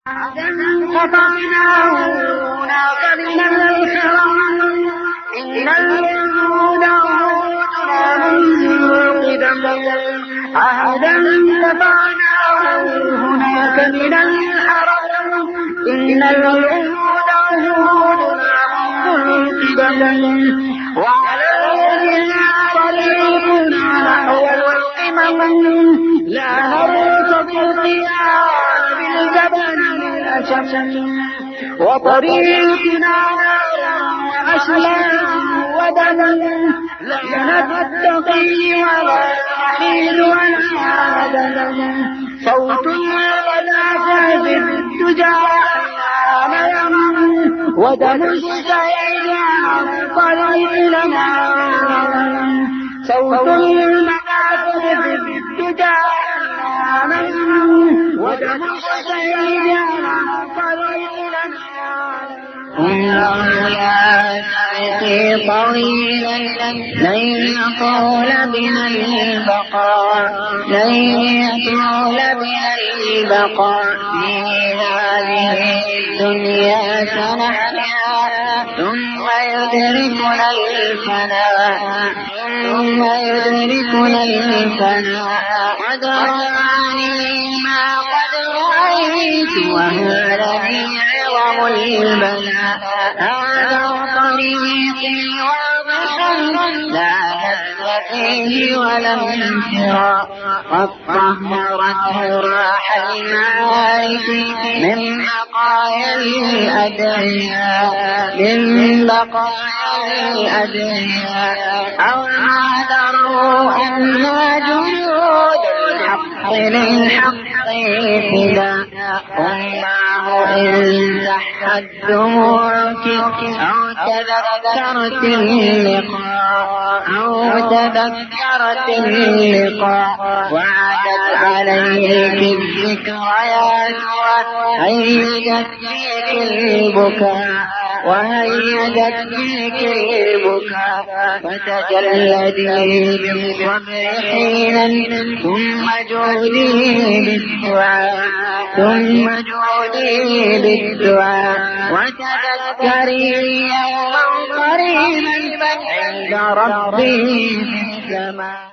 قطعناه ناقلنا الحرام إن الوجود عهودنا منذ القدم عهدا قطعناه هناك من الحرام إن الوجود عهودنا منذ القدم وعلى الوجه طريقنا نحو القمم لا نرتضي القيام بالجبل الأشم وطريقنا أسلام ودم لا نتقي ولا نحيل ولا ندم صوت الغداة بالدجى ودم الشهيد على الطريق لنا صوت المكافر بالدجى ودم الشهيد على الطريق لنا يا سعيقي طويلا لن يطول بنا البقاء لن يطول بنا البقاء في هذه الدنيا سنحيا ثم يدركنا الفناء ثم يدركنا الفناء ودراني ما قد رأيت وهذا عظم البلاء هذا طريقي واضحا لا نسل فيه ولا انفراء قد طهرته راح المعارف من بقايا الأدعياء من بقايا الأدعياء أو ما دروا أن جنود الحق للحق فداء الله إن زحت دموعك أو تذكرت اللقاء وعادت عليك الذكريات وهيجت فيك البكاء فتجلدي بالصبر حينا ثم جودي بالدعاء وتذكري يوما قريبا عند ربي في السماء.